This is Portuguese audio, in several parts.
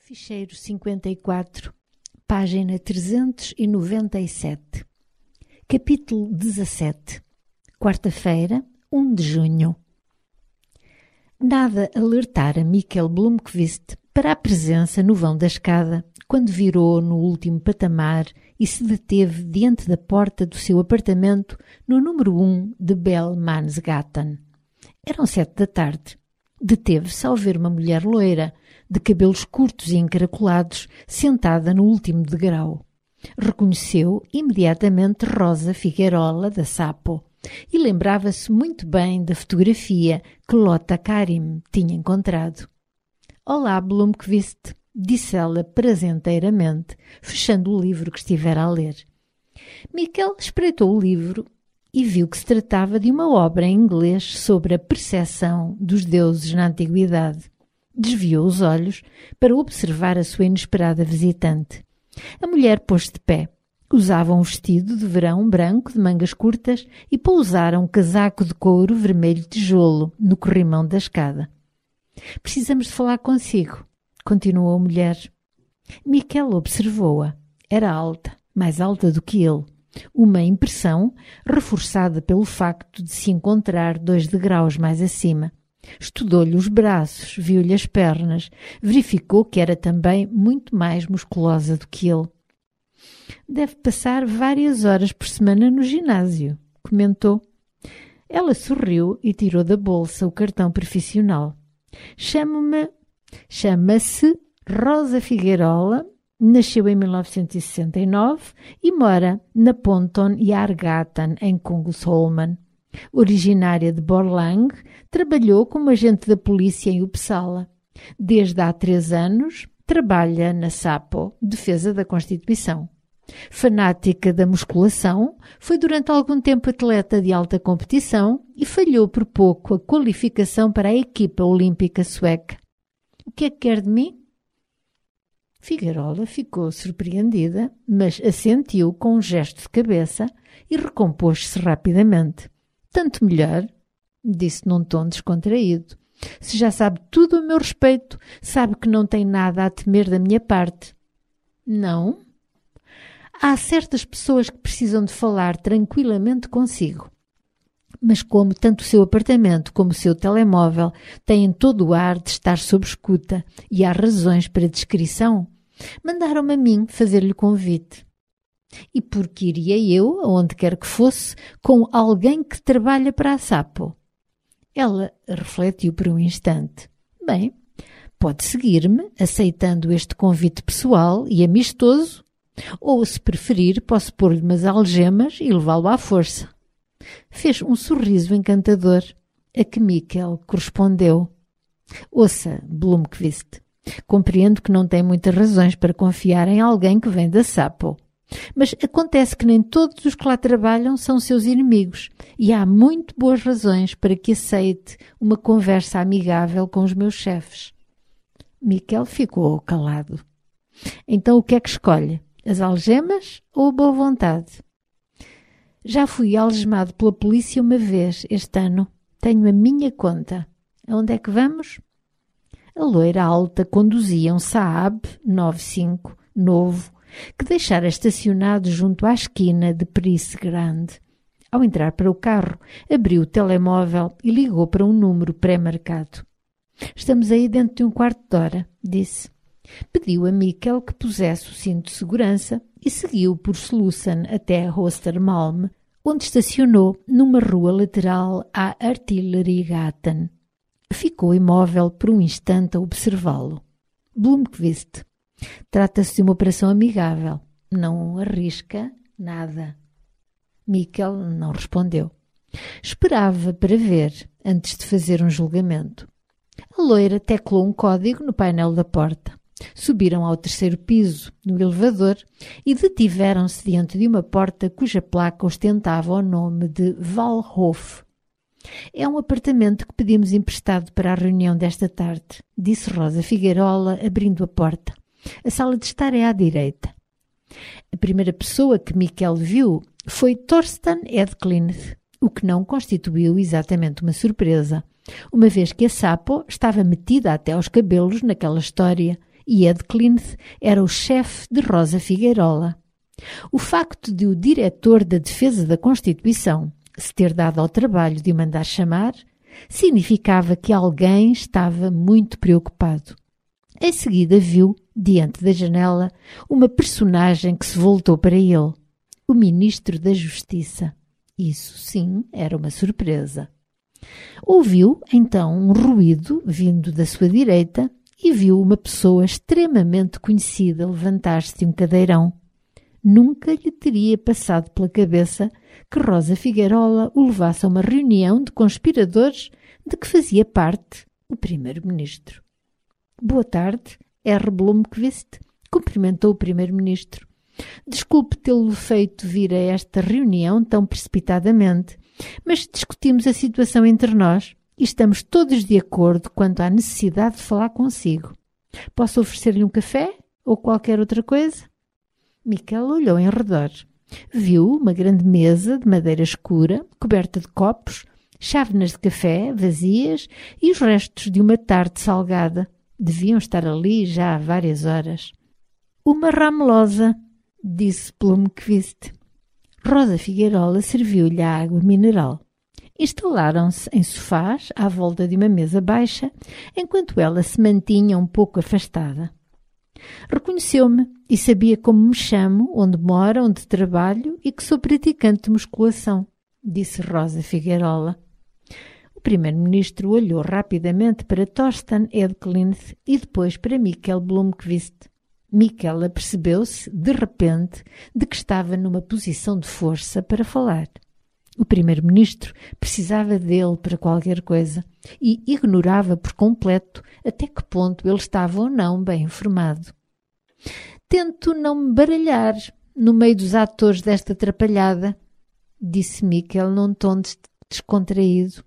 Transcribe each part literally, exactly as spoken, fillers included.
Ficheiro cinquenta e quatro, página trezentos e noventa e sete. Capítulo dezassete. Quarta-feira, um de junho. Nada alertara Michael Blomqvist para a presença no vão da escada quando virou no último patamar e se deteve diante da porta do seu apartamento no número um de Bellmansgatan. Eram sete da tarde. Deteve-se ao ver uma mulher loira, de cabelos curtos e encaracolados, sentada no último degrau. Reconheceu imediatamente Rosa Figuerola da Sapo e lembrava-se muito bem da fotografia que Lotta Karim tinha encontrado. «Olá, Blomqvist», disse ela prazenteiramente, fechando o livro que estivera a ler. Michael espreitou o livro e viu que se tratava de uma obra em inglês sobre a percepção dos deuses na antiguidade. Desviou os olhos para observar a sua inesperada visitante. A mulher pôs-se de pé. Usava um vestido de verão branco de mangas curtas e pousara um casaco de couro vermelho tijolo no corrimão da escada. «Precisamos de falar consigo», continuou a mulher. Michael observou-a. Era alta, mais alta do que ele. Uma impressão reforçada pelo facto de se encontrar dois degraus mais acima. Estudou-lhe os braços, viu-lhe as pernas, verificou que era também muito mais musculosa do que ele. «Deve passar várias horas por semana no ginásio», comentou. Ela sorriu e tirou da bolsa o cartão profissional. «Chamo-me... Chama-se Rosa Figuerola, nasceu em mil novecentos e sessenta e nove e mora na Ponton Jargatan, em Kungsholmen. Originária de Borlänge, trabalhou como agente da polícia em Uppsala. Desde há três anos, trabalha na Sapo, defesa da Constituição. Fanática da musculação, foi durante algum tempo atleta de alta competição e falhou por pouco a qualificação para a equipa olímpica sueca. O que é que quer de mim?» Figuerola ficou surpreendida, mas assentiu com um gesto de cabeça e recompôs-se rapidamente. «Tanto melhor», disse num tom descontraído. «Se já sabe tudo a meu respeito, sabe que não tem nada a temer da minha parte». «Não?» «Há certas pessoas que precisam de falar tranquilamente consigo. Mas como tanto o seu apartamento como o seu telemóvel têm todo o ar de estar sob escuta e há razões para descrição, mandaram-me a mim fazer-lhe convite. E porque iria eu, aonde quer que fosse, com alguém que trabalha para a Sapo?» Ela refletiu por um instante. «Bem, pode seguir-me, aceitando este convite pessoal e amistoso, ou, se preferir, posso pôr-lhe umas algemas e levá-lo à força». Fez um sorriso encantador, a que Michael correspondeu. «Ouça, Blomqvist, compreendo que não tem muitas razões para confiar em alguém que vem da Sapo. Mas acontece que nem todos os que lá trabalham são seus inimigos e há muito boas razões para que aceite uma conversa amigável com os meus chefes». Michael ficou calado. «Então o que é que escolhe? As algemas ou a boa vontade?» «Já fui algemado pela polícia uma vez este ano. Tenho a minha conta. Aonde é que vamos?» A loira alta conduzia um Saab noventa e cinco, novo, que deixara estacionado junto à esquina de Pris Grande. Ao entrar para o carro, abriu o telemóvel e ligou para um número pré-marcado. «Estamos aí dentro de um quarto de hora», disse. Pediu a Michael que pusesse o cinto de segurança e seguiu por Slussen até Östermalm, onde estacionou numa rua lateral à Artilleriegatan. Ficou imóvel por um instante a observá-lo. «Blomqvist, trata-se de uma operação amigável. Não arrisca nada». Michael não respondeu. Esperava para ver antes de fazer um julgamento. A loira teclou um código no painel da porta. Subiram ao terceiro piso, no elevador, e detiveram-se diante de uma porta cuja placa ostentava o nome de Valhof. «É um apartamento que pedimos emprestado para a reunião desta tarde», disse Rosa Figuerola, abrindo a porta. «A sala de estar é à direita». A primeira pessoa que Michael viu foi Thorsten Edklint, o que não constituiu exatamente uma surpresa, uma vez que a Sapo estava metida até aos cabelos naquela história e Ed Klinthe era o chefe de Rosa Figueirola. O facto de o diretor da Defesa da Constituição se ter dado ao trabalho de o mandar chamar significava que alguém estava muito preocupado. Em seguida viu, diante da janela, uma personagem que se voltou para ele, o Ministro da Justiça. Isso, sim, era uma surpresa. Ouviu, então, um ruído vindo da sua direita e viu uma pessoa extremamente conhecida levantar-se de um cadeirão. Nunca lhe teria passado pela cabeça que Rosa Figueirola o levasse a uma reunião de conspiradores de que fazia parte o primeiro-ministro. Boa tarde, R. Blomqvist, cumprimentou o primeiro-ministro. Desculpe tê-lo feito vir a esta reunião tão precipitadamente, mas discutimos a situação entre nós e estamos todos de acordo quanto à necessidade de falar consigo. Posso oferecer-lhe um café ou qualquer outra coisa? Miquel olhou em redor. Viu uma grande mesa de madeira escura, coberta de copos, chávenas de café vazias e os restos de uma tarde salgada. Deviam estar ali já há várias horas. Uma ramelosa, disse Blomqvist. Rosa Figueirola serviu-lhe a água mineral. Instalaram-se em sofás à volta de uma mesa baixa, enquanto ela se mantinha um pouco afastada. Reconheceu-me e sabia como me chamo, onde moro, onde trabalho e que sou praticante de musculação, disse Rosa Figueirola. O primeiro-ministro olhou rapidamente para Torsten Ed Klinthe e depois para Miquel Blomqvist. Miquel apercebeu-se, de repente, de que estava numa posição de força para falar. O primeiro-ministro precisava dele para qualquer coisa e ignorava por completo até que ponto ele estava ou não bem informado. Tento não me baralhar no meio dos atores desta atrapalhada, disse Miquel num tom descontraído.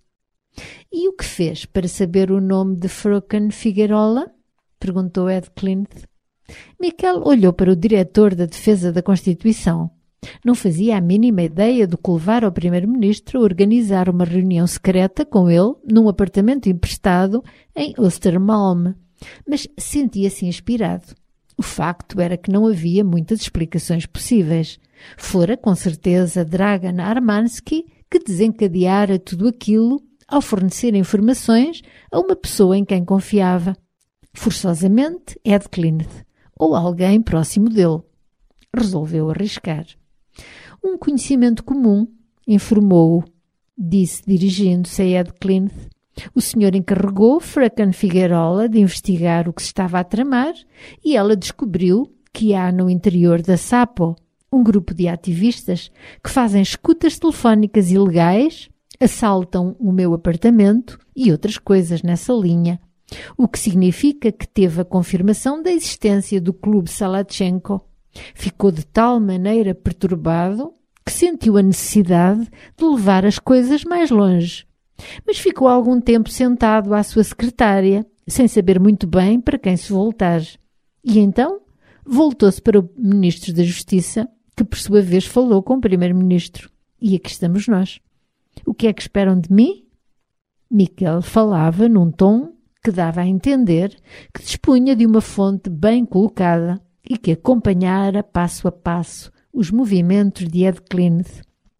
E o que fez para saber o nome de Fröken Figueirola? Perguntou Ed Klinthe. Miquel olhou para o diretor da Defesa da Constituição. Não fazia a mínima ideia do que levar ao primeiro-ministro a organizar uma reunião secreta com ele num apartamento emprestado em Östermalm, mas sentia-se inspirado. O facto era que não havia muitas explicações possíveis. Fora, com certeza, Dragan Armansky que desencadeara tudo aquilo ao fornecer informações a uma pessoa em quem confiava. Forçosamente, Ed Klinthe, ou alguém próximo dele. Resolveu arriscar. Um conhecimento comum, informou-o, disse dirigindo-se a Ed Klinthe. O senhor encarregou Fröken Figueirola de investigar o que se estava a tramar e ela descobriu que há no interior da SAPO um grupo de ativistas que fazem escutas telefónicas ilegais, assaltam o meu apartamento e outras coisas nessa linha, o que significa que teve a confirmação da existência do Clube Salatchenko. Ficou de tal maneira perturbado que sentiu a necessidade de levar as coisas mais longe. Mas ficou algum tempo sentado à sua secretária, sem saber muito bem para quem se voltar. E então voltou-se para o Ministro da Justiça, que por sua vez falou com o Primeiro-Ministro. E aqui estamos nós. O que é que esperam de mim? Miquel falava num tom que dava a entender que dispunha de uma fonte bem colocada e que acompanhara passo a passo os movimentos de Ed Klinthe.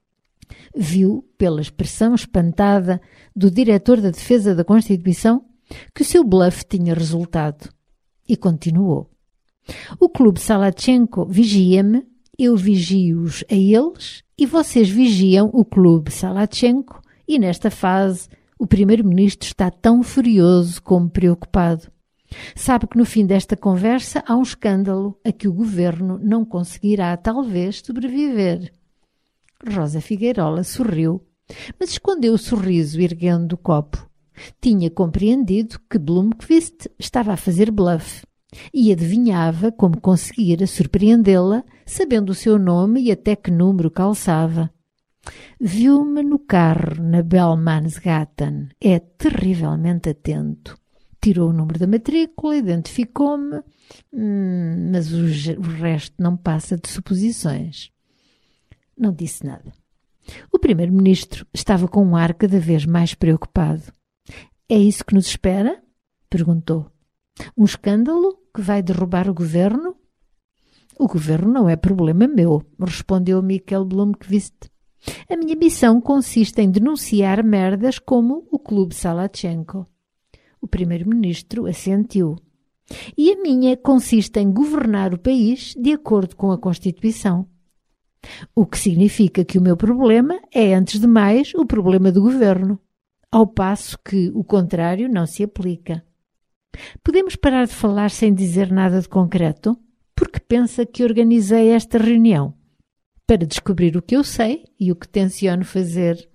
Viu, pela expressão espantada do diretor da Defesa da Constituição, que o seu bluff tinha resultado. E continuou. O Clube Salatchenko vigia-me, eu vigio-os a eles e vocês vigiam o Clube Salatchenko e nesta fase o primeiro-ministro está tão furioso como preocupado. Sabe que no fim desta conversa há um escândalo a que o governo não conseguirá talvez sobreviver. Rosa Figueirola sorriu, mas escondeu o sorriso erguendo o copo. Tinha compreendido que Blomqvist estava a fazer bluff e adivinhava como conseguira surpreendê-la, sabendo o seu nome e até que número calçava. Viu-me no carro na Bellmansgatan. É terrivelmente atento. Tirou o número da matrícula, identificou-me, hum, mas o, o resto não passa de suposições. Não disse nada. O primeiro-ministro estava com um ar cada vez mais preocupado. É isso que nos espera? Perguntou. Um escândalo que vai derrubar o governo? O governo não é problema meu, respondeu Mikhail Blomkvist. A minha missão consiste em denunciar merdas como o Clube Salachenko. O primeiro-ministro assentiu. E a minha consiste em governar o país de acordo com a Constituição. O que significa que o meu problema é, antes de mais, o problema do governo, ao passo que o contrário não se aplica. Podemos parar de falar sem dizer nada de concreto? Porque pensa que organizei esta reunião para descobrir o que eu sei e o que tenciono fazer?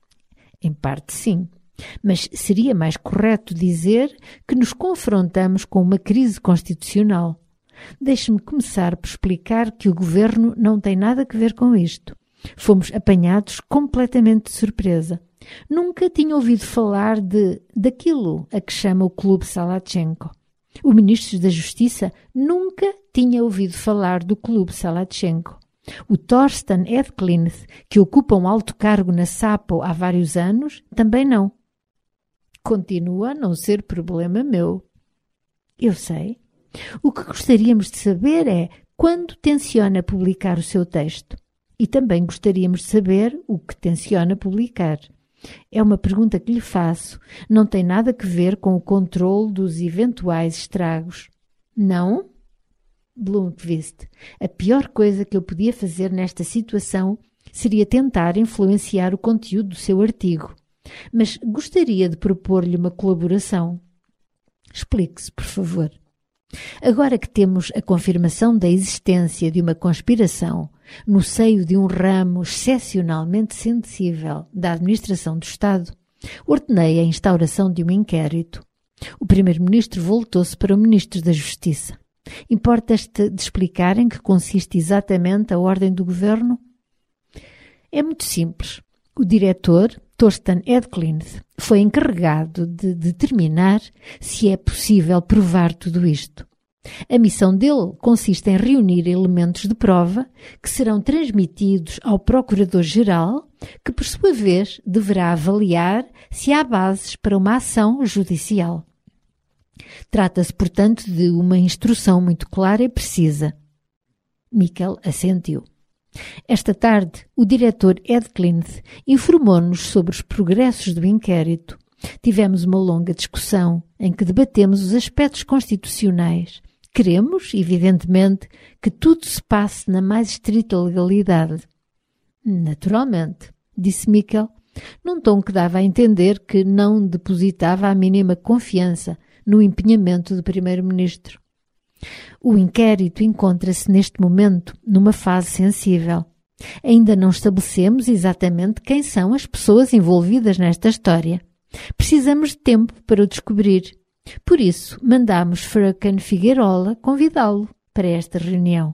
Em parte, sim. Mas seria mais correto dizer que nos confrontamos com uma crise constitucional. Deixe-me começar por explicar que o governo não tem nada a ver com isto. Fomos apanhados completamente de surpresa. Nunca tinha ouvido falar de daquilo a que chama o Clube Salachenko. O ministro da Justiça nunca tinha ouvido falar do Clube Salachenko. O Torsten Edklint, que ocupa um alto cargo na SAPO há vários anos, também não. Continua a não ser problema meu. Eu sei. O que gostaríamos de saber é quando tenciona publicar o seu texto. E também gostaríamos de saber o que tenciona publicar. É uma pergunta que lhe faço. Não tem nada a ver com o controle dos eventuais estragos. Não? Blomkvist, a pior coisa que eu podia fazer nesta situação seria tentar influenciar o conteúdo do seu artigo. Mas gostaria de propor-lhe uma colaboração. Explique-se, por favor. Agora que temos a confirmação da existência de uma conspiração no seio de um ramo excepcionalmente sensível da administração do Estado, ordenei a instauração de um inquérito. O primeiro-ministro voltou-se para o ministro da Justiça. Importas-te de explicar em que consiste exatamente a ordem do governo? É muito simples. O diretor, Torsten Edklint, foi encarregado de determinar se é possível provar tudo isto. A missão dele consiste em reunir elementos de prova que serão transmitidos ao Procurador-Geral, que, por sua vez, deverá avaliar se há bases para uma ação judicial. Trata-se, portanto, de uma instrução muito clara e precisa. Mikhail assentiu. Esta tarde, o diretor Edklint informou-nos sobre os progressos do inquérito. Tivemos uma longa discussão em que debatemos os aspectos constitucionais. Queremos, evidentemente, que tudo se passe na mais estrita legalidade. Naturalmente, disse Mikhail, num tom que dava a entender que não depositava a mínima confiança no empenhamento do primeiro-ministro. O inquérito encontra-se neste momento numa fase sensível. Ainda não estabelecemos exatamente quem são as pessoas envolvidas nesta história. Precisamos de tempo para o descobrir. Por isso, mandamos Fröken Figuerola convidá-lo para esta reunião.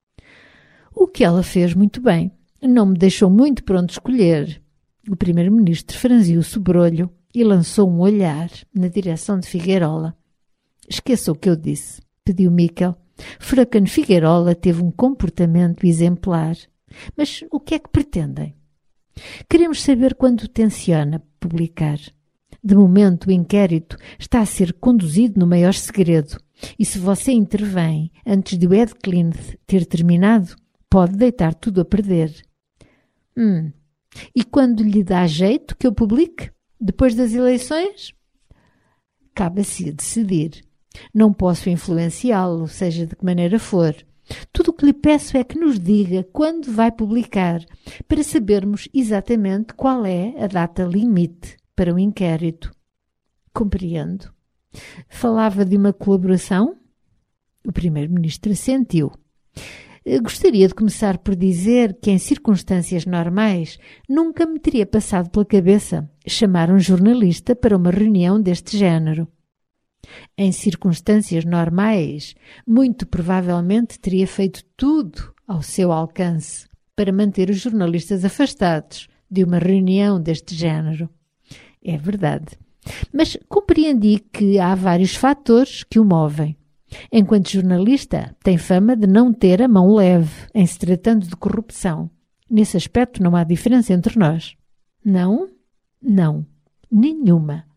O que ela fez muito bem. Não me deixou muito pronto escolher. O primeiro-ministro franziu o sobrolho e lançou um olhar na direção de Figuerola. Esqueça o que eu disse, pediu Mikhail. Fröken Figuerola teve um comportamento exemplar. Mas o que é que pretendem? Queremos saber quando tenciona publicar. De momento, o inquérito está a ser conduzido no maior segredo. E se você intervém antes de o Edklint ter terminado, pode deitar tudo a perder. Hum. E quando lhe dá jeito que eu publique? Depois das eleições? Cabe-se a decidir. Não posso influenciá-lo, seja de que maneira for. Tudo o que lhe peço é que nos diga quando vai publicar, para sabermos exatamente qual é a data limite para o inquérito. Compreendo. Falava de uma colaboração? O primeiro-ministro assentiu. Gostaria de começar por dizer que, em circunstâncias normais, nunca me teria passado pela cabeça chamar um jornalista para uma reunião deste género. Em circunstâncias normais, muito provavelmente teria feito tudo ao seu alcance para manter os jornalistas afastados de uma reunião deste género. É verdade. Mas compreendi que há vários fatores que o movem. Enquanto jornalista, tem fama de não ter a mão leve em se tratando de corrupção. Nesse aspecto não há diferença entre nós. Não? Não. Nenhuma.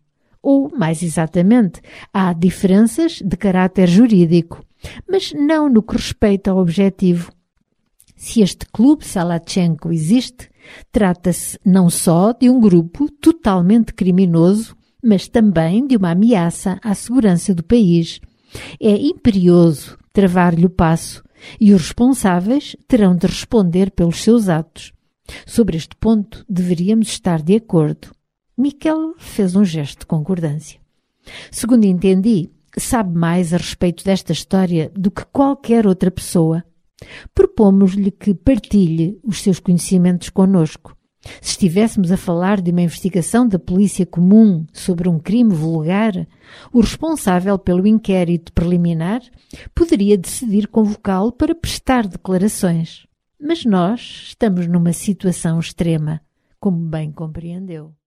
ou, mais exatamente, há diferenças de caráter jurídico, mas não no que respeita ao objetivo. Se este clube Salatchenko existe, trata-se não só de um grupo totalmente criminoso, mas também de uma ameaça à segurança do país. É imperioso travar-lhe o passo e os responsáveis terão de responder pelos seus atos. Sobre este ponto deveríamos estar de acordo. Miquel fez um gesto de concordância. Segundo entendi, sabe mais a respeito desta história do que qualquer outra pessoa. Propomos-lhe que partilhe os seus conhecimentos conosco. Se estivéssemos a falar de uma investigação da polícia comum sobre um crime vulgar, o responsável pelo inquérito preliminar poderia decidir convocá-lo para prestar declarações. Mas nós estamos numa situação extrema, como bem compreendeu.